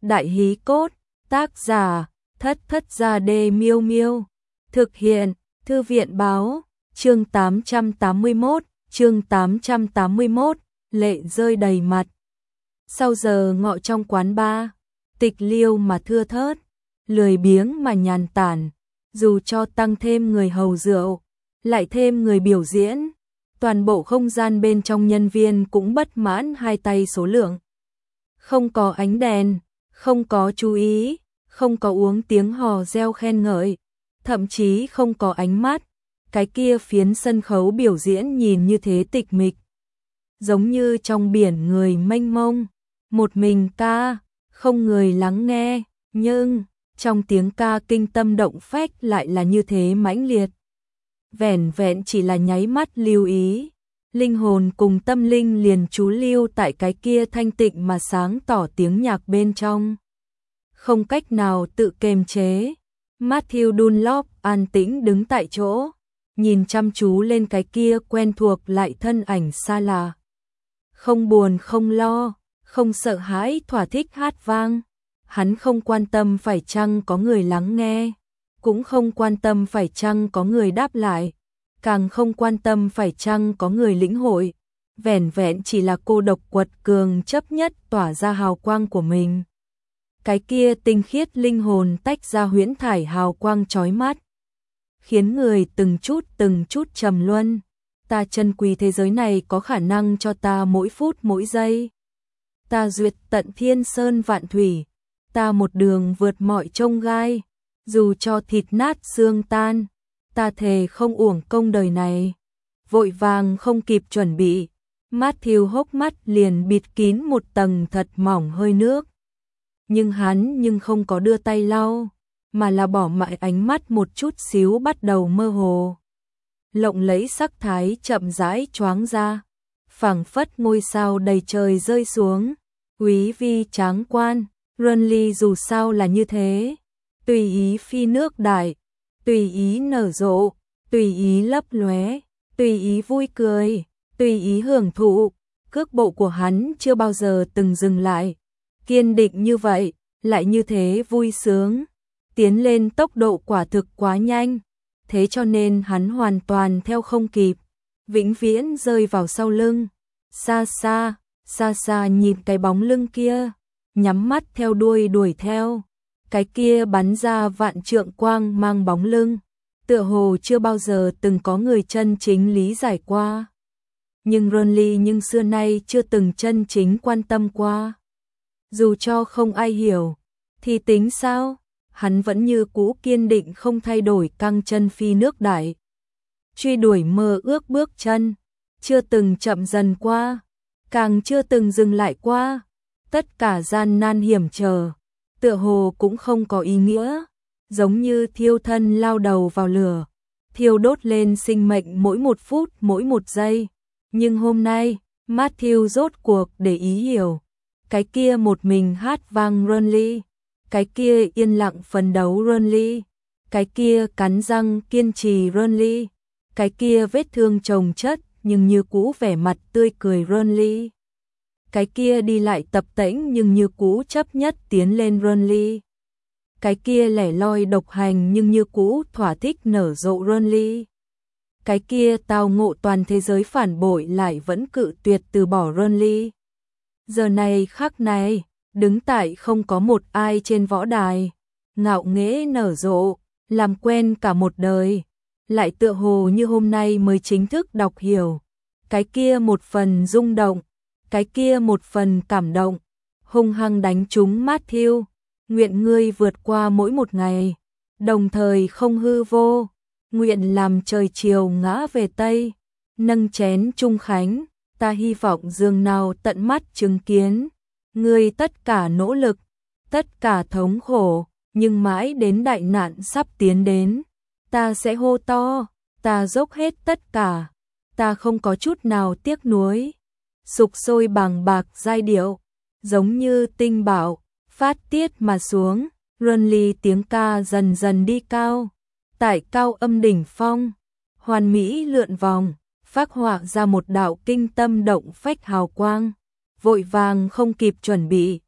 Đại hí cốt, tác giả, Thất Thất Gia Đê Miêu Miêu. Thực hiện, Thư viện báo, chương 881, lệ rơi đầy mặt. Sau giờ ngọ trong quán bar, tịch liêu mà thưa thớt, lười biếng mà nhàn tản, dù cho tăng thêm người hầu rượu, lại thêm người biểu diễn, toàn bộ không gian bên trong nhân viên cũng bất mãn hai tay số lượng. Không có ánh đèn, không có chú ý, không có uống tiếng hò reo khen ngợi, thậm chí không có ánh mắt. Cái kia phiến sân khấu biểu diễn nhìn như thế tịch mịch, giống như trong biển người mênh mông, một mình ca, không người lắng nghe, nhưng trong tiếng ca kinh tâm động phách lại là như thế mãnh liệt. Vẻn vẹn chỉ là nháy mắt lưu ý, linh hồn cùng tâm linh liền trú lưu tại cái kia thanh tịnh mà sáng tỏ tiếng nhạc bên trong. Không cách nào tự kiềm chế, Matthew Dunlop an tĩnh đứng tại chỗ, nhìn chăm chú lên cái kia quen thuộc lại thân ảnh xa lạ. Không buồn không lo, không sợ hãi, thỏa thích hát vang. Hắn không quan tâm phải chăng có người lắng nghe, cũng không quan tâm phải chăng có người đáp lại, càng không quan tâm phải chăng có người lĩnh hội. Vẻn vẹn chỉ là cô độc quật cường chấp nhất tỏa ra hào quang của mình. Cái kia tinh khiết linh hồn tách ra huyễn thải hào quang chói mắt, khiến người từng chút trầm luân. Ta trân quý thế giới này có khả năng cho ta mỗi phút mỗi giây. Ta duyệt tận thiên sơn vạn thủy, ta một đường vượt mọi chông gai, dù cho thịt nát xương tan, ta thề không uổng công đời này. Vội vàng không kịp chuẩn bị, Matthew hốc mắt liền bịt kín một tầng thật mỏng hơi nước. Nhưng hắn không có đưa tay lau, mà là bỏ mặc ánh mắt một chút xíu bắt đầu mơ hồ. Lộng lẫy sắc thái chậm rãi choáng ra, phảng phất ngôi sao đầy trời rơi xuống, quý vi tráng quan. Runly dù sao là như thế, tùy ý phi nước đại, tùy ý nở rộ, tùy ý lấp lóe, tùy ý vui cười, tùy ý hưởng thụ. Cước bộ của hắn chưa bao giờ từng dừng lại, kiên định như vậy, lại như thế vui sướng, tiến lên tốc độ quả thực quá nhanh, thế cho nên hắn hoàn toàn theo không kịp, vĩnh viễn rơi vào sau lưng. Xa xa nhìn cái bóng lưng kia, nhắm mắt theo đuôi đuổi theo, cái kia bắn ra vạn trượng quang mang bóng lưng, tựa hồ chưa bao giờ từng có người chân chính lý giải qua. Nhưng Runly xưa nay chưa từng chân chính quan tâm qua. Dù cho không ai hiểu, thì tính sao, hắn vẫn như cũ kiên định không thay đổi căng chân phi nước đại. Truy đuổi mơ ước bước chân, chưa từng chậm dần qua, càng chưa từng dừng lại qua. Tất cả gian nan hiểm trở, tựa hồ cũng không có ý nghĩa, giống như thiêu thân lao đầu vào lửa, thiêu đốt lên sinh mệnh mỗi một phút mỗi một giây. Nhưng hôm nay, Matthew rốt cuộc để ý hiểu, cái kia một mình hát vang Runly, cái kia yên lặng phấn đấu Runly, cái kia cắn răng kiên trì Runly, cái kia vết thương chồng chất nhưng như cũ vẻ mặt tươi cười Runly, cái kia đi lại tập tễnh nhưng như cũ chấp nhất tiến lên Runly, cái kia lẻ loi độc hành nhưng như cũ thỏa thích nở rộ Runly, cái kia tao ngộ toàn thế giới phản bội lại vẫn cự tuyệt từ bỏ Runly. Giờ này khắc này, đứng tại không có một ai trên võ đài, ngạo nghễ nở rộ, làm quen cả một đời, lại tựa hồ như hôm nay mới chính thức đọc hiểu, cái kia một phần rung động, cái kia một phần cảm động, hung hăng đánh trúng Matthew. Nguyện ngươi vượt qua mỗi một ngày, đồng thời không hư vô, nguyện làm trời chiều ngã về Tây, nâng chén chung khánh, ta hy vọng dường nào tận mắt chứng kiến, ngươi tất cả nỗ lực, tất cả thống khổ, nhưng mãi đến đại nạn sắp tiến đến, ta sẽ hô to, ta dốc hết tất cả, ta không có chút nào tiếc nuối. Sục sôi bàng bạc giai điệu, giống như tinh bạo, phát tiết mà xuống. Runly tiếng ca dần dần đi cao, tại cao âm đỉnh phong, hoàn mỹ lượn vòng, phác họa ra một đạo kinh tâm động phách hào quang, vội vàng không kịp chuẩn bị,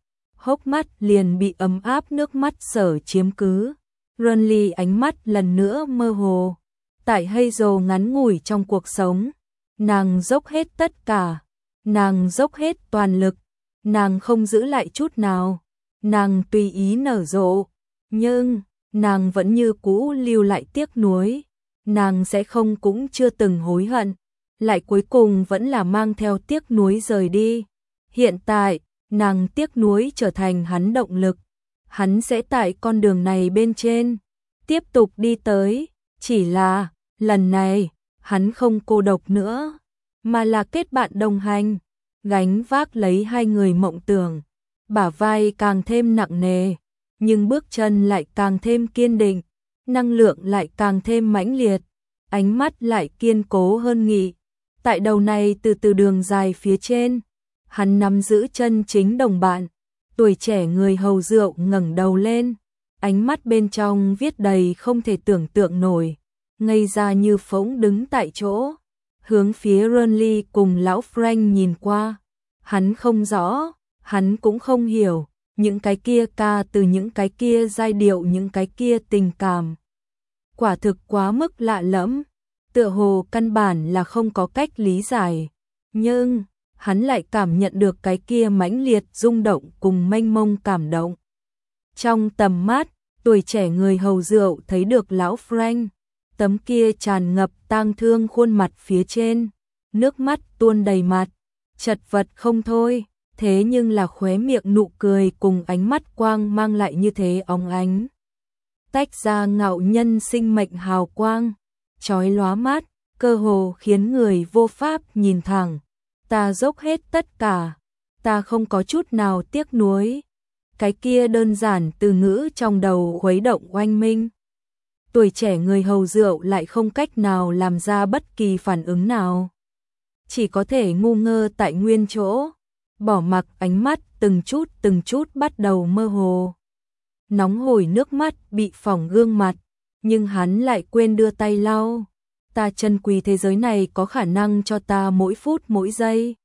hốc mắt liền bị ấm áp nước mắt sở chiếm cứ. Renly ánh mắt lần nữa mơ hồ. Tại Hazel ngắn ngủi trong cuộc sống, nàng dốc hết tất cả, nàng dốc hết toàn lực, nàng không giữ lại chút nào, nàng tùy ý nở rộ, nhưng nàng vẫn như cũ lưu lại tiếc nuối, nàng sẽ không cũng chưa từng hối hận, lại cuối cùng vẫn là mang theo tiếc nuối rời đi. Hiện tại, nàng tiếc nuối trở thành hắn động lực, hắn sẽ tại con đường này bên trên tiếp tục đi tới, chỉ là lần này hắn không cô độc nữa, mà là kết bạn đồng hành, gánh vác lấy hai người mộng tưởng, bả vai càng thêm nặng nề, nhưng bước chân lại càng thêm kiên định, năng lượng lại càng thêm mãnh liệt, ánh mắt lại kiên cố hơn nghị. Tại đầu này từ từ đường dài phía trên, hắn nắm giữ chân chính đồng bạn, tuổi trẻ người hầu rượu ngẩng đầu lên, ánh mắt bên trong viết đầy không thể tưởng tượng nổi, ngây ra như phỗng đứng tại chỗ, hướng phía Renly cùng lão Frank nhìn qua. Hắn không rõ, hắn cũng không hiểu, những cái kia ca từ, những cái kia giai điệu, những cái kia tình cảm. Quả thực quá mức lạ lẫm, tựa hồ căn bản là không có cách lý giải, nhưng hắn lại cảm nhận được cái kia mãnh liệt rung động cùng mênh mông cảm động. Trong tầm mắt, tuổi trẻ người hầu rượu thấy được lão Frank, tấm kia tràn ngập tang thương khuôn mặt phía trên, nước mắt tuôn đầy mặt, chật vật không thôi, thế nhưng là khóe miệng nụ cười cùng ánh mắt quang mang lại như thế óng ánh. Tách ra ngạo nhân sinh mệnh hào quang, chói lóa mắt, cơ hồ khiến người vô pháp nhìn thẳng. Ta dốc hết tất cả, ta không có chút nào tiếc nuối. Cái kia đơn giản từ ngữ trong đầu khuấy động oanh minh. Tuổi trẻ người hầu rượu lại không cách nào làm ra bất kỳ phản ứng nào. Chỉ có thể ngu ngơ tại nguyên chỗ, bỏ mặc ánh mắt từng chút bắt đầu mơ hồ. Nóng hổi nước mắt bị phỏng gương mặt, nhưng hắn lại quên đưa tay lau. Ta trân quý thế giới này có khả năng cho ta mỗi phút mỗi giây.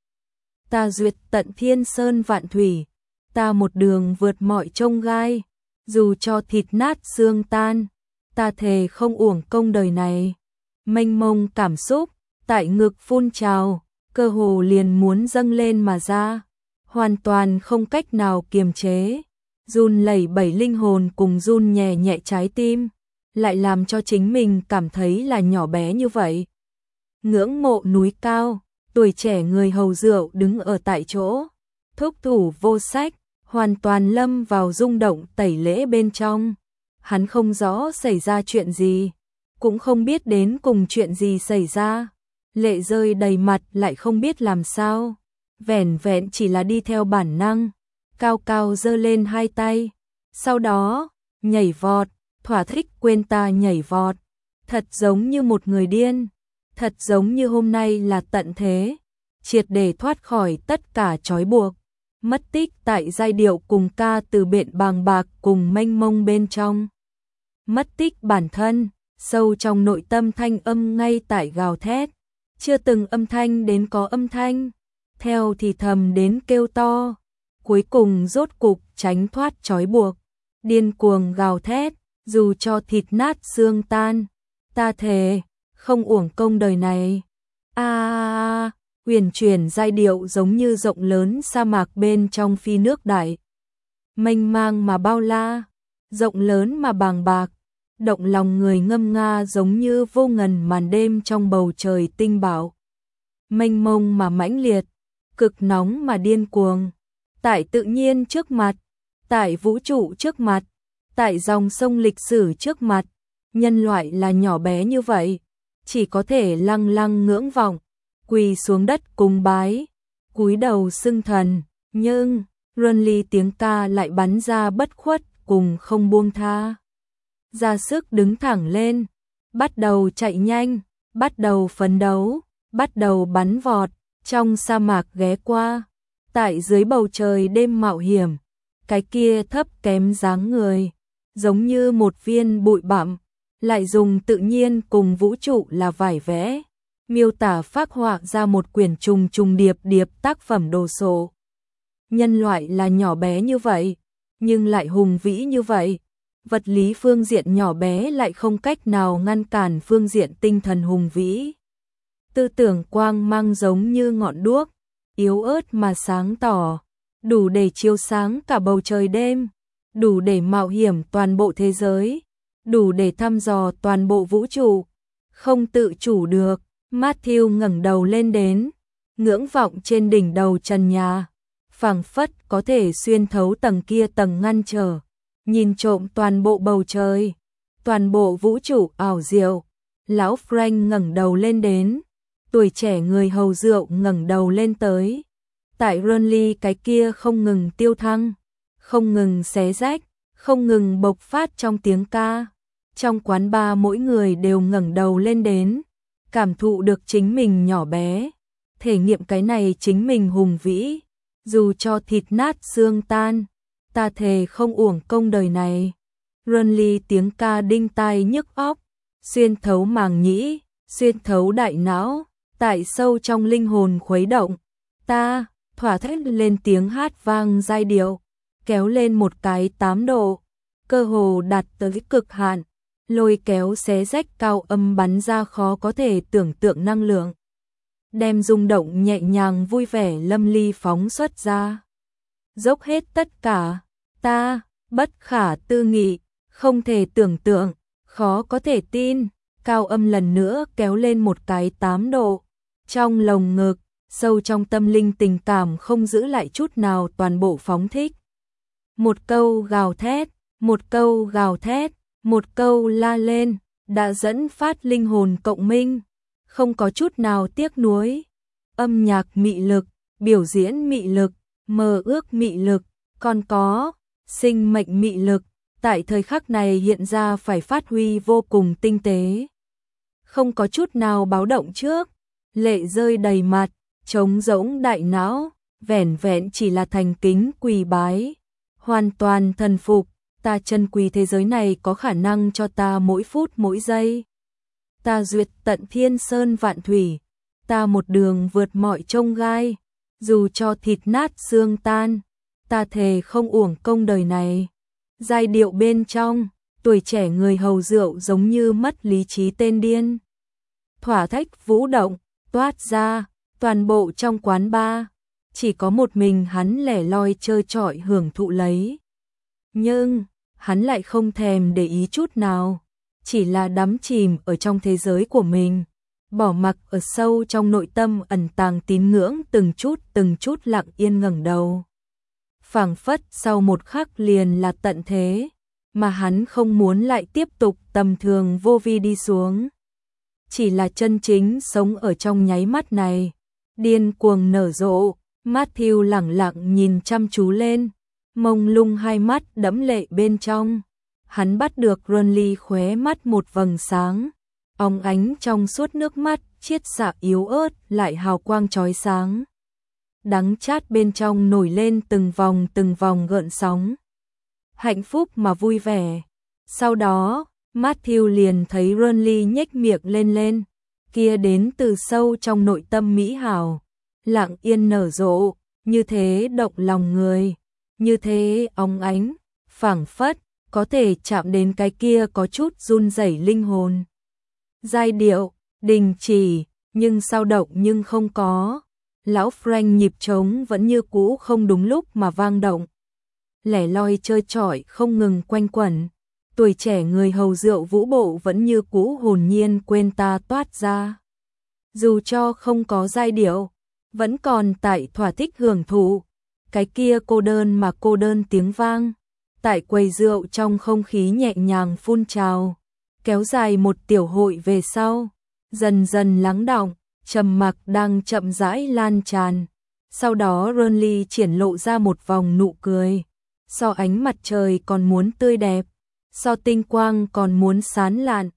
Ta duyệt tận thiên sơn vạn thủy, ta một đường vượt mọi chông gai, dù cho thịt nát xương tan, ta thề không uổng công đời này. Mênh mông cảm xúc, tại ngực phun trào, cơ hồ liền muốn dâng lên mà ra, hoàn toàn không cách nào kiềm chế, run lẩy bẩy linh hồn cùng run nhẹ nhẹ trái tim, lại làm cho chính mình cảm thấy là nhỏ bé như vậy. Ngưỡng mộ núi cao, tuổi trẻ người hầu rượu đứng ở tại chỗ, thúc thủ vô sách, hoàn toàn lâm vào rung động tẩy lễ bên trong. Hắn không rõ xảy ra chuyện gì, cũng không biết đến cùng chuyện gì xảy ra. Lệ rơi đầy mặt lại không biết làm sao, vẻn vẹn chỉ là đi theo bản năng, cao cao giơ lên hai tay, sau đó nhảy vọt, thỏa thích quên ta nhảy vọt, thật giống như một người điên, thật giống như hôm nay là tận thế, triệt để thoát khỏi tất cả trói buộc, mất tích tại giai điệu cùng ca từ bện bàng bạc cùng mênh mông bên trong, mất tích bản thân, sâu trong nội tâm thanh âm ngay tại gào thét. Chưa từng âm thanh đến có âm thanh, theo thì thầm đến kêu to, cuối cùng rốt cục tránh thoát trói buộc, điên cuồng gào thét, dù cho thịt nát xương tan, ta thề, không uổng công đời này. Huyền chuyển giai điệu giống như rộng lớn sa mạc bên trong phi nước đại, mênh mang mà bao la, rộng lớn mà bàng bạc, động lòng người ngâm nga giống như vô ngần màn đêm trong bầu trời tinh bảo. Mênh mông mà mãnh liệt, cực nóng mà điên cuồng, tại tự nhiên trước mặt, tại vũ trụ trước mặt, tại dòng sông lịch sử trước mặt, nhân loại là nhỏ bé như vậy, chỉ có thể lăng lăng ngưỡng vọng, quỳ xuống đất cung bái, cúi đầu xưng thần, nhưng Renly tiếng ca lại bắn ra bất khuất cùng không buông tha. Ra sức đứng thẳng lên, bắt đầu chạy nhanh, bắt đầu phấn đấu, bắt đầu bắn vọt, trong sa mạc ghé qua, tại dưới bầu trời đêm mạo hiểm, cái kia thấp kém dáng người, giống như một viên bụi bặm, lại dùng tự nhiên cùng vũ trụ là vải vẽ, miêu tả phác họa ra một quyển trùng trùng điệp điệp tác phẩm đồ sộ. Nhân loại là nhỏ bé như vậy, nhưng lại hùng vĩ như vậy. Vật lý phương diện nhỏ bé lại không cách nào ngăn cản phương diện tinh thần hùng vĩ. Tư tưởng quang mang giống như ngọn đuốc, yếu ớt mà sáng tỏ, đủ để chiếu sáng cả bầu trời đêm, đủ để mạo hiểm toàn bộ thế giới, đủ để thăm dò toàn bộ vũ trụ. Không tự chủ được, Matthew ngẩng đầu lên đến, ngưỡng vọng trên đỉnh đầu trần nhà, phảng phất có thể xuyên thấu tầng kia tầng ngăn trở, nhìn trộm toàn bộ bầu trời, toàn bộ vũ trụ ảo diệu. Lão Frank ngẩng đầu lên đến, tuổi trẻ người hầu rượu ngẩng đầu lên tới. Tại Burnley cái kia không ngừng tiêu thăng, không ngừng xé rách, không ngừng bộc phát trong tiếng ca. Trong quán bar mỗi người đều ngẩng đầu lên đến, cảm thụ được chính mình nhỏ bé, thể nghiệm cái này chính mình hùng vĩ, dù cho thịt nát xương tan, ta thề không uổng công đời này. Burnley tiếng ca đinh tai nhức óc, xuyên thấu màng nhĩ, xuyên thấu đại não, tại sâu trong linh hồn khuấy động. Ta, thỏa thích lên tiếng hát vang giai điệu, kéo lên một cái 8 độ, cơ hồ đạt tới cực hạn, lôi kéo xé rách cao âm bắn ra khó có thể tưởng tượng năng lượng, đem rung động nhẹ nhàng vui vẻ lâm ly phóng xuất ra. Dốc hết tất cả, ta, bất khả tư nghị, không thể tưởng tượng, khó có thể tin, cao âm lần nữa kéo lên một cái 8 độ, trong lồng ngực, sâu trong tâm linh tình cảm không giữ lại chút nào toàn bộ phóng thích. Một câu gào thét, một câu gào thét, một câu la lên, đã dẫn phát linh hồn cộng minh, không có chút nào tiếc nuối. Âm nhạc mị lực, biểu diễn mị lực, mơ ước mị lực, còn có sinh mệnh mị lực, tại thời khắc này hiện ra phải phát huy vô cùng tinh tế. Không có chút nào báo động trước, lệ rơi đầy mặt, trống rỗng đại não, vẻn vẹn chỉ là thành kính quỳ bái, hoàn toàn thần phục. Ta trân quý thế giới này có khả năng cho ta mỗi phút mỗi giây. Ta duyệt tận thiên sơn vạn thủy, ta một đường vượt mọi chông gai, dù cho thịt nát xương tan, ta thề không uổng công đời này. Giai điệu bên trong, tuổi trẻ người hầu rượu giống như mất lý trí tên điên. Thỏa thích vũ động, toát ra, toàn bộ trong quán bar, chỉ có một mình hắn lẻ loi chơi trọi hưởng thụ lấy. Nhưng, hắn lại không thèm để ý chút nào, chỉ là đắm chìm ở trong thế giới của mình, bỏ mặc ở sâu trong nội tâm ẩn tàng tín ngưỡng từng chút lặng yên ngẩng đầu. Phảng phất sau một khắc liền là tận thế, mà hắn không muốn lại tiếp tục tầm thường vô vi đi xuống. Chỉ là chân chính sống ở trong nháy mắt này, điên cuồng nở rộ. Matthew lẳng lặng nhìn chăm chú lên, mông lung hai mắt đẫm lệ bên trong. Hắn bắt được Burnley khóe mắt một vầng sáng, óng ánh trong suốt nước mắt chiết xạ yếu ớt lại hào quang chói sáng. Đắng chát bên trong nổi lên từng vòng gợn sóng. Hạnh phúc mà vui vẻ. Sau đó, Matthew liền thấy Burnley nhếch miệng lên, kia đến từ sâu trong nội tâm mỹ hảo, lặng yên nở rộ, như thế động lòng người, như thế óng ánh, phảng phất có thể chạm đến cái kia có chút run rẩy linh hồn. Giai điệu đình chỉ, nhưng sao động nhưng không có. Lão Frank nhịp trống vẫn như cũ không đúng lúc mà vang động. Lẻ loi chơi chọi không ngừng quanh quẩn. Tuổi trẻ người hầu rượu vũ bộ vẫn như cũ hồn nhiên quên ta toát ra. Dù cho không có giai điệu, vẫn còn tại thỏa thích hưởng thụ. Cái kia cô đơn tiếng vang, tại quầy rượu trong không khí nhẹ nhàng phun trào, kéo dài một tiểu hội về sau, dần dần lắng đọng, trầm mặc đang chậm rãi lan tràn. Sau đó Burnley triển lộ ra một vòng nụ cười, so ánh mặt trời còn muốn tươi đẹp, so tinh quang còn muốn sáng lạn,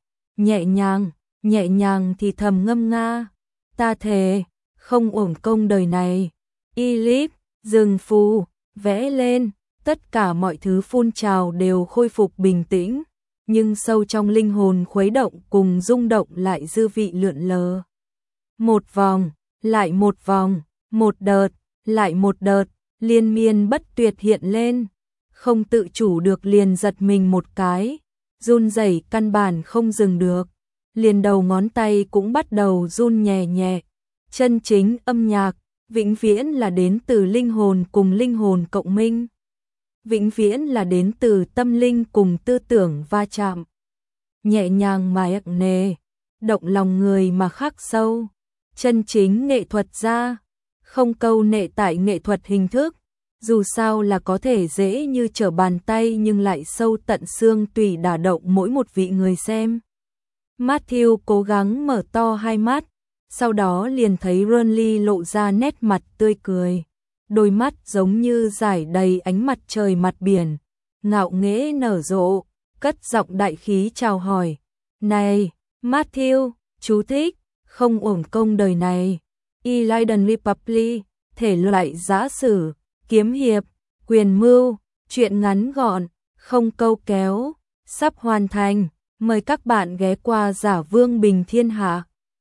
nhẹ nhàng thì thầm ngâm nga, ta thề, không uổng công đời này. Ellip, rừng phù, vẽ lên, tất cả mọi thứ phun trào đều khôi phục bình tĩnh, nhưng sâu trong linh hồn khuấy động cùng rung động lại dư vị lượn lờ. Một vòng, lại một vòng, một đợt, lại một đợt, liên miên bất tuyệt hiện lên, không tự chủ được liền giật mình một cái, run rẩy căn bản không dừng được, liền đầu ngón tay cũng bắt đầu run nhẹ nhẹ. Chân chính âm nhạc, vĩnh viễn là đến từ linh hồn cùng linh hồn cộng minh. Vĩnh viễn là đến từ tâm linh cùng tư tưởng va chạm. Nhẹ nhàng mà ạc nề, động lòng người mà khắc sâu. Chân chính nghệ thuật ra, không câu nệ tại nghệ thuật hình thức, dù sao là có thể dễ như trở bàn tay nhưng lại sâu tận xương tủy đả động mỗi một vị người xem. Matthew cố gắng mở to hai mắt, sau đó liền thấy Ronly lộ ra nét mặt tươi cười. Đôi mắt giống như rải đầy ánh mặt trời mặt biển, ngạo nghễ nở rộ, cất giọng đại khí chào hỏi. Này, Matthew, chú thích, không uổng công đời này. Ilidan Republic, thể loại giã sử, kiếm hiệp, quyền mưu, truyện ngắn gọn, không câu kéo, sắp hoàn thành. Mời các bạn ghé qua Giả Vương Bình Thiên Hạ.